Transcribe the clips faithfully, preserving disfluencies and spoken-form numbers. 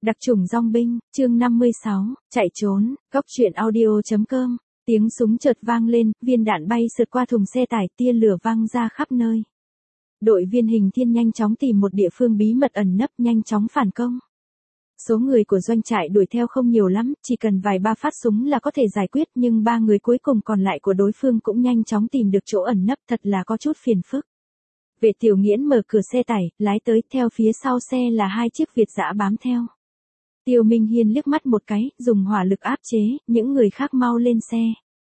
Đặc chủng dong binh, chương năm mươi sáu, chạy trốn, góc truyện audio.com. Tiếng súng chợt vang lên, viên đạn bay sượt qua thùng xe tải, tia lửa vang ra khắp nơi. Đội viên Hình Thiên nhanh chóng tìm một địa phương bí mật ẩn nấp, nhanh chóng phản công. Số người của doanh trại đuổi theo không nhiều lắm, chỉ cần vài ba phát súng là có thể giải quyết, nhưng ba người cuối cùng còn lại của đối phương cũng nhanh chóng tìm được chỗ ẩn nấp, thật là có chút phiền phức. Vệ Tiểu Nghiễn mở cửa xe tải, lái tới, theo phía sau xe là hai chiếc Việt dã bám theo. Tiêu Minh Hiên liếc mắt một cái, dùng hỏa lực áp chế, những người khác mau lên xe.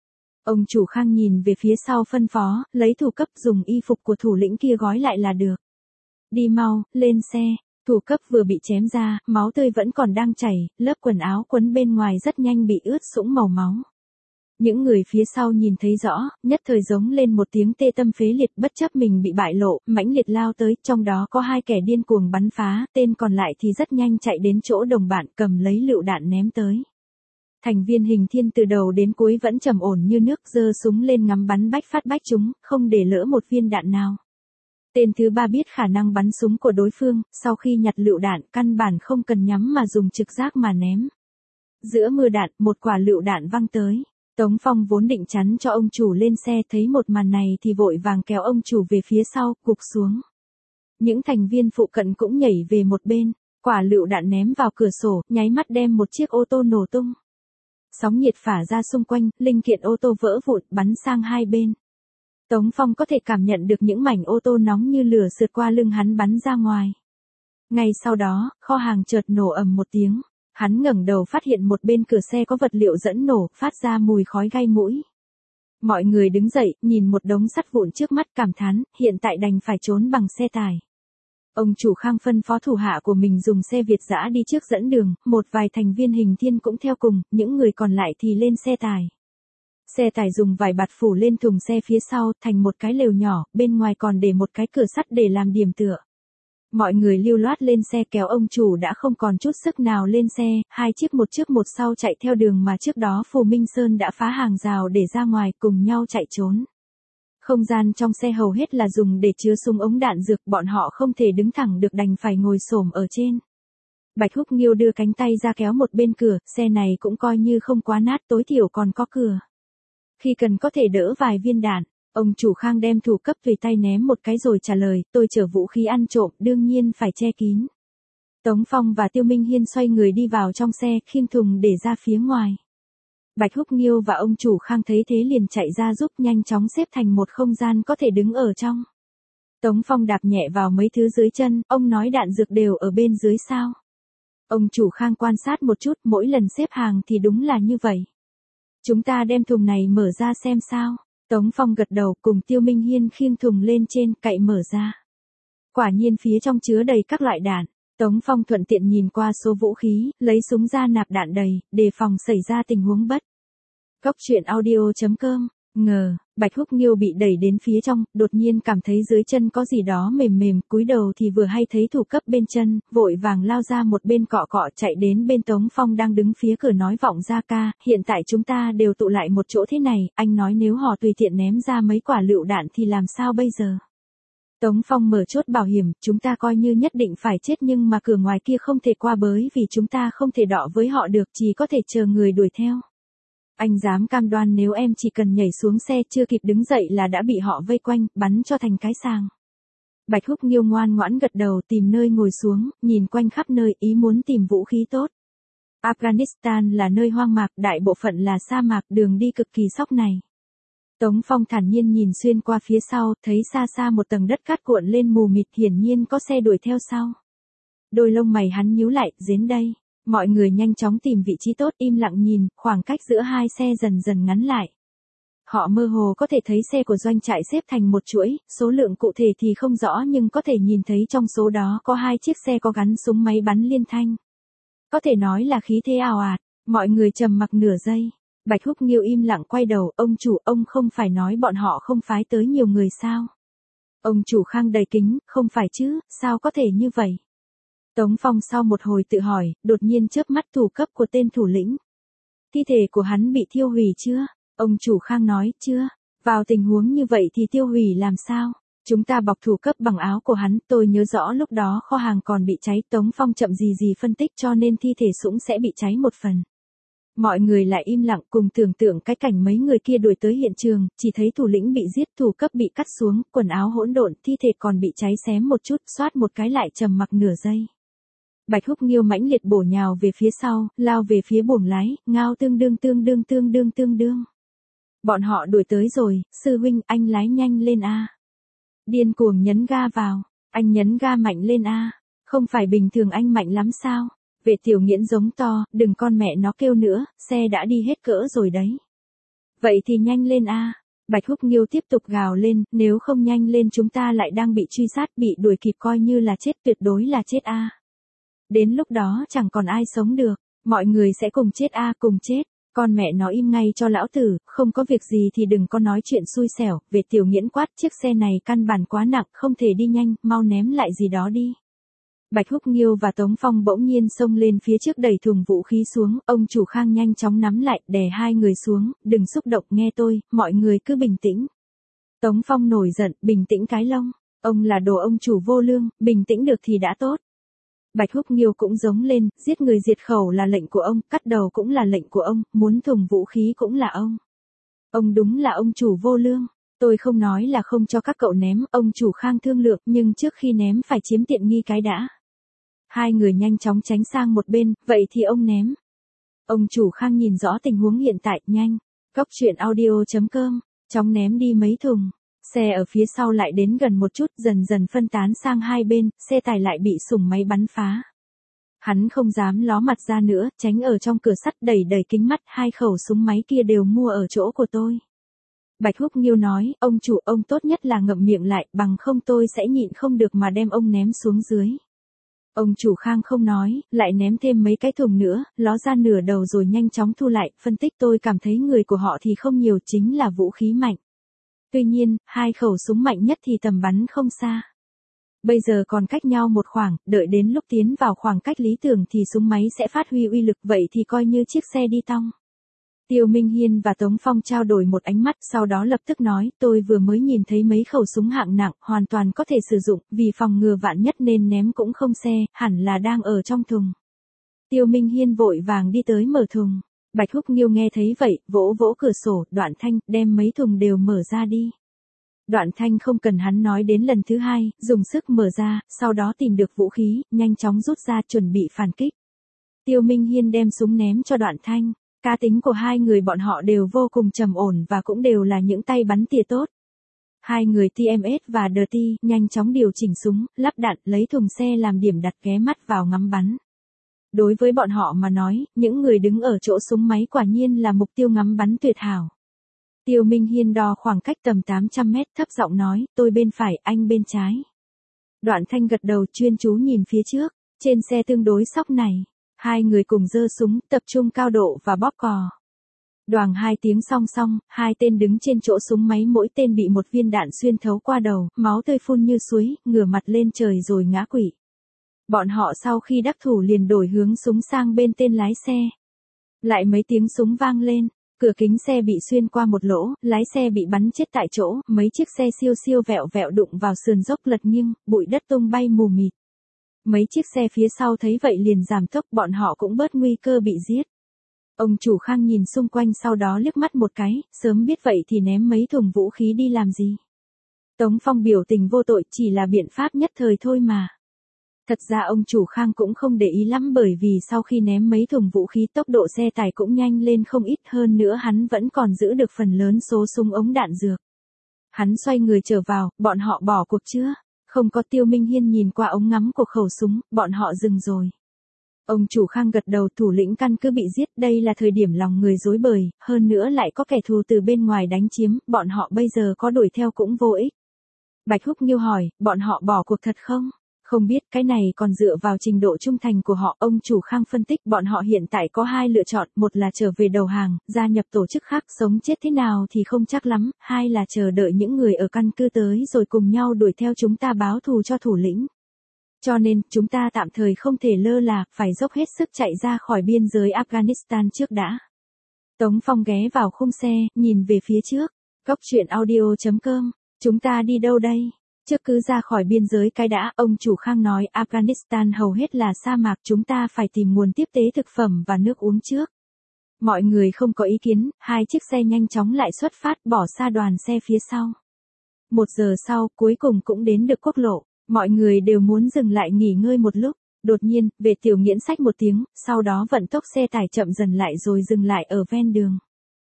Ông chủ Khang nhìn về phía sau phân phó, lấy thủ cấp, dùng y phục của thủ lĩnh kia gói lại là được. Đi mau, lên xe. Thủ cấp vừa bị chém ra, máu tươi vẫn còn đang chảy, lớp quần áo quấn bên ngoài rất nhanh bị ướt sũng màu máu. Những người phía sau nhìn thấy rõ, nhất thời giống lên một tiếng tê tâm phế liệt, bất chấp mình bị bại lộ, mãnh liệt lao tới, trong đó có hai kẻ điên cuồng bắn phá, tên còn lại thì rất nhanh chạy đến chỗ đồng bạn, cầm lấy lựu đạn ném tới. Thành viên Hình Thiên từ đầu đến cuối vẫn trầm ổn như nước, giơ súng lên ngắm bắn bách phát bách trúng, không để lỡ một viên đạn nào. Tên thứ ba biết khả năng bắn súng của đối phương, sau khi nhặt lựu đạn, căn bản không cần nhắm mà dùng trực giác mà ném. Giữa mưa đạn, một quả lựu đạn văng tới. Tống Phong vốn định chắn cho ông chủ lên xe, thấy một màn này thì vội vàng kéo ông chủ về phía sau, gục xuống. Những thành viên phụ cận cũng nhảy về một bên, quả lựu đạn ném vào cửa sổ, nháy mắt đem một chiếc ô tô nổ tung. Sóng nhiệt phả ra xung quanh, linh kiện ô tô vỡ vụn, bắn sang hai bên. Tống Phong có thể cảm nhận được những mảnh ô tô nóng như lửa sượt qua lưng hắn bắn ra ngoài. Ngay sau đó, kho hàng chợt nổ ầm một tiếng. Hắn ngẩng đầu phát hiện một bên cửa xe có vật liệu dẫn nổ, phát ra mùi khói gai mũi. Mọi người đứng dậy, nhìn một đống sắt vụn trước mắt, cảm thán, hiện tại đành phải trốn bằng xe tải. Ông chủ Khang phân phó thủ hạ của mình dùng xe Việt dã đi trước dẫn đường, một vài thành viên Hình Thiên cũng theo cùng, những người còn lại thì lên xe tải. Xe tải dùng vải bạt phủ lên thùng xe phía sau, thành một cái lều nhỏ, bên ngoài còn để một cái cửa sắt để làm điểm tựa. Mọi người lưu loát lên xe, kéo ông chủ đã không còn chút sức nào lên xe, hai chiếc một trước một sau chạy theo đường mà trước đó Phù Minh Sơn đã phá hàng rào để ra ngoài, cùng nhau chạy trốn. Không gian trong xe hầu hết là dùng để chứa súng ống đạn dược, bọn họ không thể đứng thẳng được đành phải ngồi xổm ở trên. Bạch Húc Nghiêu đưa cánh tay ra kéo một bên cửa, xe này cũng coi như không quá nát, tối thiểu còn có cửa. Khi cần có thể đỡ vài viên đạn. Ông chủ Khang đem thủ cấp về tay ném một cái rồi trả lời, tôi chở vũ khí ăn trộm, đương nhiên phải che kín. Tống Phong và Tiêu Minh Hiên xoay người đi vào trong xe, khiêng thùng để ra phía ngoài. Bạch Húc Nghiêu và ông chủ Khang thấy thế liền chạy ra giúp, nhanh chóng xếp thành một không gian có thể đứng ở trong. Tống Phong đạp nhẹ vào mấy thứ dưới chân, ông nói đạn dược đều ở bên dưới sao. Ông chủ Khang quan sát một chút, mỗi lần xếp hàng thì đúng là như vậy. Chúng ta đem thùng này mở ra xem sao. Tống Phong gật đầu, cùng Tiêu Minh Hiên khiêng thùng lên trên, cậy mở ra. Quả nhiên phía trong chứa đầy các loại đạn. Tống Phong thuận tiện nhìn qua số vũ khí, lấy súng ra nạp đạn đầy, đề phòng xảy ra tình huống bất. Góc truyện audio.com. Ngờ, Bạch Húc Nghiêu bị đẩy đến phía trong, đột nhiên cảm thấy dưới chân có gì đó mềm mềm, cúi đầu thì vừa hay thấy thủ cấp bên chân, vội vàng lao ra một bên cọ cọ, chạy đến bên Tống Phong đang đứng phía cửa nói vọng ra, ca, hiện tại chúng ta đều tụ lại một chỗ thế này, anh nói nếu họ tùy tiện ném ra mấy quả lựu đạn thì làm sao bây giờ? Tống Phong mở chốt bảo hiểm, chúng ta coi như nhất định phải chết, nhưng mà cửa ngoài kia không thể qua bới vì chúng ta không thể đọ với họ được, chỉ có thể chờ người đuổi theo. Anh dám cam đoan nếu em chỉ cần nhảy xuống xe chưa kịp đứng dậy là đã bị họ vây quanh, bắn cho thành cái sàng. Bạch Húc Nghiêu ngoan ngoãn gật đầu, tìm nơi ngồi xuống, nhìn quanh khắp nơi, ý muốn tìm vũ khí tốt. Afghanistan là nơi hoang mạc, đại bộ phận là sa mạc, đường đi cực kỳ sóc này. Tống Phong thản nhiên nhìn xuyên qua phía sau, thấy xa xa một tầng đất cát cuộn lên mù mịt, hiển nhiên có xe đuổi theo sau. Đôi lông mày hắn nhíu lại, đến đây. Mọi người nhanh chóng tìm vị trí tốt, im lặng nhìn, khoảng cách giữa hai xe dần dần ngắn lại. Họ mơ hồ có thể thấy xe của doanh trại xếp thành một chuỗi, số lượng cụ thể thì không rõ nhưng có thể nhìn thấy trong số đó có hai chiếc xe có gắn súng máy bắn liên thanh. Có thể nói là khí thế ào ạt, mọi người trầm mặc nửa giây. Bạch Húc Nghiêu im lặng quay đầu, ông chủ, ông không phải nói bọn họ không phái tới nhiều người sao? Ông chủ Khang đầy kính, không phải chứ, sao có thể như vậy? Tống Phong sau một hồi tự hỏi, đột nhiên chớp mắt, thủ cấp của tên thủ lĩnh. Thi thể của hắn bị thiêu hủy chưa? Ông chủ Khang nói, chưa. Vào tình huống như vậy thì tiêu hủy làm sao? Chúng ta bọc thủ cấp bằng áo của hắn, tôi nhớ rõ lúc đó kho hàng còn bị cháy, Tống Phong chậm gì gì phân tích cho nên thi thể Sũng sẽ bị cháy một phần. Mọi người lại im lặng cùng tưởng tượng cái cảnh mấy người kia đuổi tới hiện trường, chỉ thấy thủ lĩnh bị giết, thủ cấp bị cắt xuống, quần áo hỗn độn, thi thể còn bị cháy xém một chút, xoát một cái lại trầm mặc nửa giây. Bạch Húc Nghiêu mãnh liệt bổ nhào về phía sau, lao về phía buồng lái, ngao tương đương tương đương tương đương tương đương. Bọn họ đuổi tới rồi, sư huynh, anh lái nhanh lên a. Điên cuồng nhấn ga vào, anh nhấn ga mạnh lên a. Không phải bình thường anh mạnh lắm sao? Vệ Tiểu Nghiễn giống to, đừng con mẹ nó kêu nữa, xe đã đi hết cỡ rồi đấy. Vậy thì nhanh lên a. Bạch Húc Nghiêu tiếp tục gào lên, nếu không nhanh lên chúng ta lại đang bị truy sát, bị đuổi kịp coi như là chết, tuyệt đối là chết a. Đến lúc đó chẳng còn ai sống được, mọi người sẽ cùng chết a, cùng chết. Con mẹ nó im ngay cho lão tử, không có việc gì thì đừng có nói chuyện xui xẻo. Vệ Tiểu Nghiễn quát, chiếc xe này căn bản quá nặng, không thể đi nhanh, mau ném lại gì đó đi. Bạch Húc Nghiêu và Tống Phong bỗng nhiên xông lên phía trước đẩy thùng vũ khí xuống, ông chủ Khang nhanh chóng nắm lại, đè hai người xuống, đừng xúc động, nghe tôi, mọi người cứ bình tĩnh. Tống Phong nổi giận, bình tĩnh cái lông, ông là đồ ông chủ vô lương, bình tĩnh được thì đã tốt. Bạch Húc Nghiêu cũng giống lên, giết người diệt khẩu là lệnh của ông, cắt đầu cũng là lệnh của ông, muốn thùng vũ khí cũng là ông. Ông đúng là ông chủ vô lương, tôi không nói là không cho các cậu ném, ông chủ Khang thương lượng, nhưng trước khi ném phải chiếm tiện nghi cái đã. Hai người nhanh chóng tránh sang một bên, vậy thì ông ném. Ông chủ Khang nhìn rõ tình huống hiện tại, nhanh. Cóc truyện audio chấm com, chóng ném đi mấy thùng. Xe ở phía sau lại đến gần một chút, dần dần phân tán sang hai bên, xe tải lại bị súng máy bắn phá. Hắn không dám ló mặt ra nữa, tránh ở trong cửa sắt, đẩy đẩy kính mắt, hai khẩu súng máy kia đều mua ở chỗ của tôi. Bạch Húc Nghiêu nói, ông chủ, ông tốt nhất là ngậm miệng lại, bằng không tôi sẽ nhịn không được mà đem ông ném xuống dưới. Ông chủ Khang không nói, lại ném thêm mấy cái thùng nữa, ló ra nửa đầu rồi nhanh chóng thu lại, phân tích tôi cảm thấy người của họ thì không nhiều, chính là vũ khí mạnh. Tuy nhiên, hai khẩu súng mạnh nhất thì tầm bắn không xa. Bây giờ còn cách nhau một khoảng, đợi đến lúc tiến vào khoảng cách lý tưởng thì súng máy sẽ phát huy uy lực, vậy thì coi như chiếc xe đi tong. Tiêu Minh Hiên và Tống Phong trao đổi một ánh mắt, sau đó lập tức nói, tôi vừa mới nhìn thấy mấy khẩu súng hạng nặng, hoàn toàn có thể sử dụng, vì phòng ngừa vạn nhất nên ném cũng không xe, hẳn là đang ở trong thùng. Tiêu Minh Hiên vội vàng đi tới mở thùng. Bạch Húc Nghiêu nghe thấy vậy, vỗ vỗ cửa sổ, Đoạn Thanh, đem mấy thùng đều mở ra đi. Đoạn Thanh không cần hắn nói đến lần thứ hai, dùng sức mở ra, sau đó tìm được vũ khí, nhanh chóng rút ra chuẩn bị phản kích. Tiêu Minh Hiên đem súng ném cho Đoạn Thanh. Cá tính của hai người bọn họ đều vô cùng trầm ổn và cũng đều là những tay bắn tỉa tốt. Hai người tê em ét và Dirty nhanh chóng điều chỉnh súng, lắp đạn, lấy thùng xe làm điểm đặt, ghé mắt vào ngắm bắn. Đối với bọn họ mà nói, những người đứng ở chỗ súng máy quả nhiên là mục tiêu ngắm bắn tuyệt hảo. Tiêu Minh Hiên đo khoảng cách tầm tám trăm mét, thấp giọng nói, tôi bên phải, anh bên trái. Đoạn Thanh gật đầu, chuyên chú nhìn phía trước, trên xe tương đối sóc này. Hai người cùng giơ súng, tập trung cao độ và bóp cò. Đoàng hai tiếng song song, hai tên đứng trên chỗ súng máy, mỗi tên bị một viên đạn xuyên thấu qua đầu, máu tươi phun như suối, ngửa mặt lên trời rồi ngã quỵ. Bọn họ sau khi đắc thủ liền đổi hướng súng sang bên tên lái xe. Lại mấy tiếng súng vang lên, cửa kính xe bị xuyên qua một lỗ, lái xe bị bắn chết tại chỗ, mấy chiếc xe siêu siêu vẹo vẹo đụng vào sườn dốc lật nghiêng, bụi đất tung bay mù mịt. Mấy chiếc xe phía sau thấy vậy liền giảm tốc, bọn họ cũng bớt nguy cơ bị giết. Ông chủ Khang nhìn xung quanh sau đó liếc mắt một cái, sớm biết vậy thì ném mấy thùng vũ khí đi làm gì. Tống Phong biểu tình vô tội, chỉ là biện pháp nhất thời thôi mà. Thật ra ông chủ Khang cũng không để ý lắm, bởi vì sau khi ném mấy thùng vũ khí tốc độ xe tải cũng nhanh lên không ít, hơn nữa hắn vẫn còn giữ được phần lớn số súng ống đạn dược. Hắn xoay người trở vào, bọn họ bỏ cuộc chưa? Không có. Tiêu Minh Hiên nhìn qua ống ngắm của khẩu súng, bọn họ dừng rồi. Ông chủ Khang gật đầu, thủ lĩnh căn cứ bị giết, đây là thời điểm lòng người rối bời, hơn nữa lại có kẻ thù từ bên ngoài đánh chiếm, bọn họ bây giờ có đuổi theo cũng vô ích. Bạch Húc Nghiêu hỏi, bọn họ bỏ cuộc thật không? Không biết, cái này còn dựa vào trình độ trung thành của họ. Ông chủ Khang phân tích, bọn họ hiện tại có hai lựa chọn, một là trở về đầu hàng, gia nhập tổ chức khác, sống chết thế nào thì không chắc lắm, hai là chờ đợi những người ở căn cứ tới rồi cùng nhau đuổi theo chúng ta báo thù cho thủ lĩnh. Cho nên, chúng ta tạm thời không thể lơ là, phải dốc hết sức chạy ra khỏi biên giới Afghanistan trước đã. Tống Phong ghé vào khung xe, nhìn về phía trước. Cóc truyện audio chấm com, chúng ta đi đâu đây? Trước cứ ra khỏi biên giới cái đã, ông chủ Khang nói Afghanistan hầu hết là sa mạc, chúng ta phải tìm nguồn tiếp tế thực phẩm và nước uống trước. Mọi người không có ý kiến, hai chiếc xe nhanh chóng lại xuất phát bỏ xa đoàn xe phía sau. Một giờ sau, cuối cùng cũng đến được quốc lộ, mọi người đều muốn dừng lại nghỉ ngơi một lúc. Đột nhiên, Vệ Tiểu Nghiễn xách một tiếng, sau đó vận tốc xe tải chậm dần lại rồi dừng lại ở ven đường.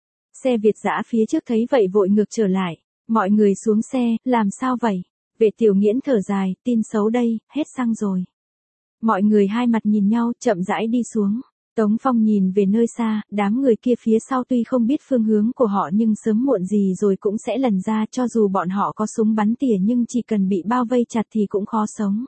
Xe Việt dã phía trước thấy vậy vội ngược trở lại, mọi người xuống xe, làm sao vậy? Vệ Tiểu Nghiễn thở dài, tin xấu đây, hết xăng rồi. Mọi người hai mặt nhìn nhau, chậm rãi đi xuống. Tống Phong nhìn về nơi xa, đám người kia phía sau tuy không biết phương hướng của họ nhưng sớm muộn gì rồi cũng sẽ lần ra, cho dù bọn họ có súng bắn tỉa nhưng chỉ cần bị bao vây chặt thì cũng khó sống.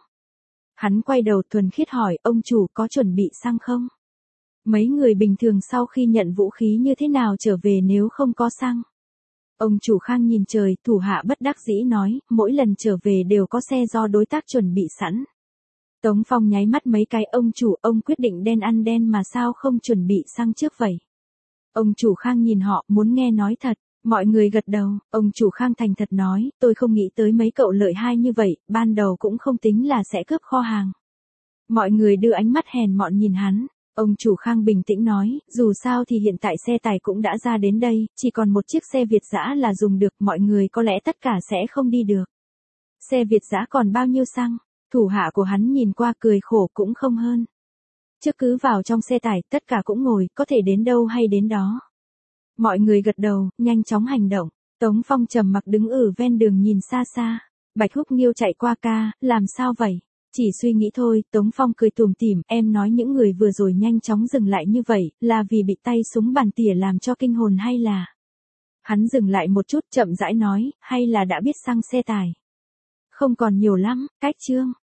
Hắn quay đầu thuần khiết hỏi, ông chủ có chuẩn bị xăng không? Mấy người bình thường sau khi nhận vũ khí như thế nào trở về nếu không có xăng? Ông chủ Khang nhìn trời, thủ hạ bất đắc dĩ nói, mỗi lần trở về đều có xe do đối tác chuẩn bị sẵn. Tống Phong nháy mắt mấy cái, ông chủ, ông quyết định đen ăn đen mà sao không chuẩn bị xăng trước vậy? Ông chủ Khang nhìn họ, muốn nghe nói thật. Mọi người gật đầu, ông chủ Khang thành thật nói, tôi không nghĩ tới mấy cậu lợi hai như vậy, ban đầu cũng không tính là sẽ cướp kho hàng. Mọi người đưa ánh mắt hèn mọn nhìn hắn, ông chủ Khang bình tĩnh nói, dù sao thì hiện tại xe tải cũng đã ra đến đây, chỉ còn một chiếc xe Việt dã là dùng được, mọi người có lẽ tất cả sẽ không đi được. Xe Việt dã còn bao nhiêu xăng? Thủ hạ của hắn nhìn qua cười khổ cũng không hơn. Chứ cứ vào trong xe tải, tất cả cũng ngồi, có thể đến đâu hay đến đó. Mọi người gật đầu, nhanh chóng hành động. Tống Phong trầm mặc đứng ở ven đường nhìn xa xa. Bạch Húc Nghiêu chạy qua, ca, làm sao vậy? Chỉ suy nghĩ thôi, Tống Phong cười tủm tỉm, em nói những người vừa rồi nhanh chóng dừng lại như vậy, là vì bị tay súng bắn tỉa làm cho kinh hồn hay là? Hắn dừng lại một chút chậm rãi nói, hay là đã biết xăng xe tải? Không còn nhiều lắm, cách chương.